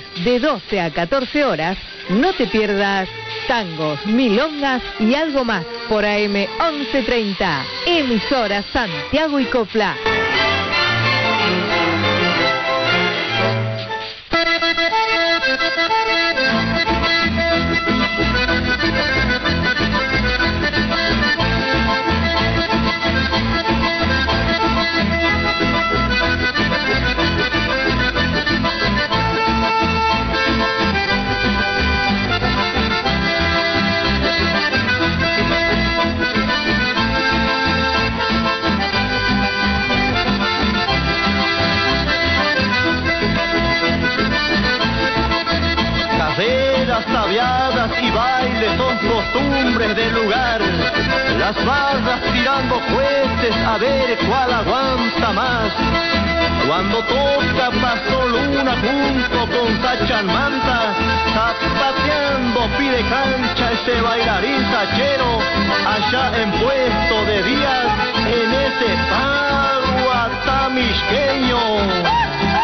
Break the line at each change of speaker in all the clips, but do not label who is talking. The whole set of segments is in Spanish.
jueves de 12 a 14 horas, no te pierdas tangos, milongas y algo más por AM 1130, emisora Santiago y Copla.
Tabiadas y bailes son costumbres del lugar, las barras tirando cohetes a ver cuál aguanta más. Cuando toca Pastor Luna junto con Sachan Manta, zapateando pide cancha ese bailarín sachero, allá en Puesto de Díaz, en ese pago atamisqueño.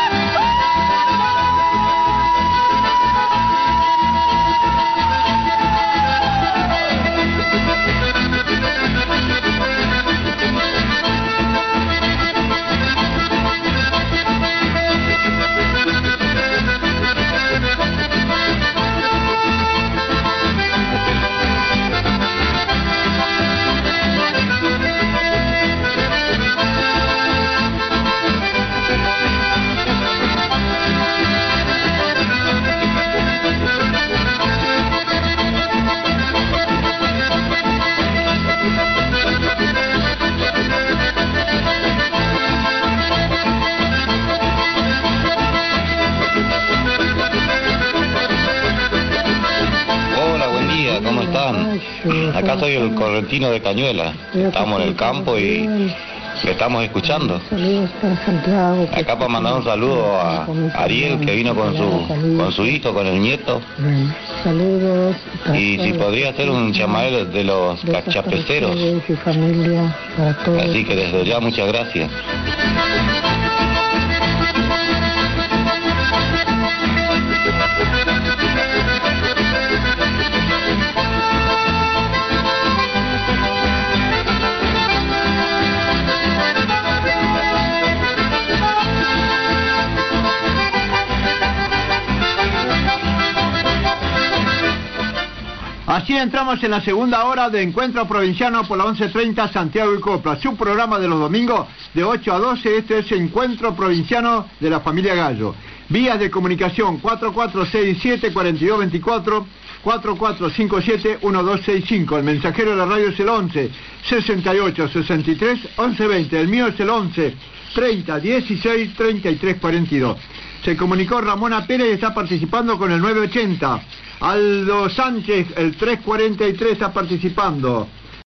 ¿Cómo están? Acá soy el correntino de Cañuela. Estamos en el campo y le estamos escuchando. Acá para mandar un saludo a Ariel, que vino con su hijo, con el nieto. Y si podría hacer un chamaré de los cachapeceros. Así que desde ya muchas gracias.
Así entramos en la segunda hora de Encuentro Provinciano por la 1130 Santiago y Copla, su programa de los domingos de 8 a 12. Este es Encuentro Provinciano de la familia Gallo. Vías de comunicación 4467-4224, 4457-1265. El mensajero de la radio es el 11 68 63 1120. El mío es el 11 30 16 33 42. Se comunicó Ramona Pérez y está participando con el 980. Aldo Sánchez, el 343, está participando.